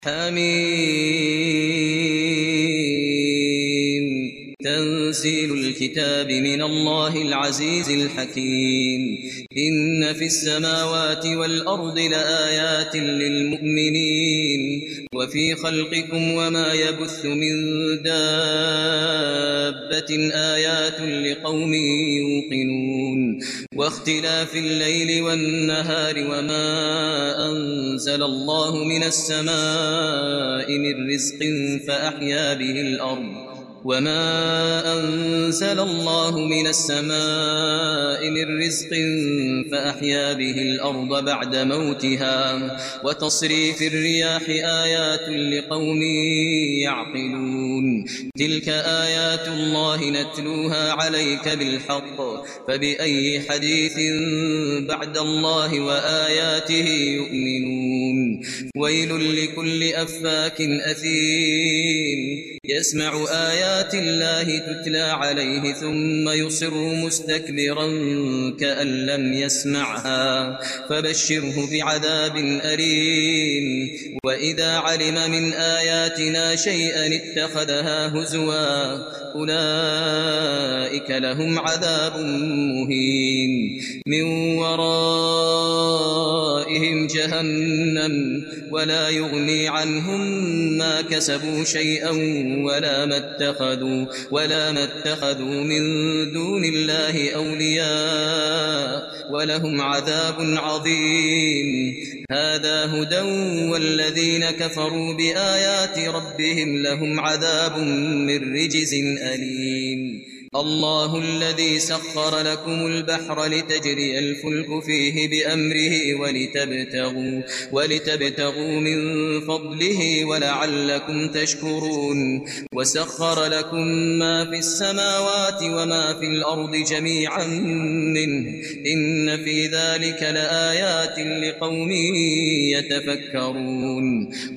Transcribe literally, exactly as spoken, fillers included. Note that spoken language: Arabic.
حميم تنزيل الكتاب من الله العزيز الحكيم إن في السماوات والأرض لآيات للمؤمنين وفي خلقكم وما يبث من دابة آيات لقوم يوقنون واختلاف الليل والنهار وما أنزل الله من السماء من رزق فأحيا به الأرض وما أنزل الله من السماء من رزق فأحيا به الأرض بعد موتها وتصريف الرياح آيات لقوم يعقلون تلك آيات الله نتلوها عليك بالحق فبأي حديث بعد الله وآياته يؤمنون ويل لكل أفاك أثيم يسمع آيات الله تتلى عليه ثم يصر مستكبرا كأن لم يسمعها فبشره بعذاب أليم وإذا علم من آياتنا شيئا اتخذها هزوا أولئك لهم عذاب مهين من ورائهم جهنم ولا يغني عنهم ما كسبوا شيئا ولا ما اتخذوا ولا ما اتخذوا من دون الله أولياء ولهم عذاب عظيم هذا هدى والذين كفروا بآيات ربهم لهم عذاب من رجز أليم الله الذي سخر لكم البحر لتجري الفلك فيه بأمره ولتبتغوا, ولتبتغوا من فضله ولعلكم تشكرون وسخر لكم ما في السماوات وما في الأرض جميعا منه إن في ذلك لآيات لقوم يتفكرون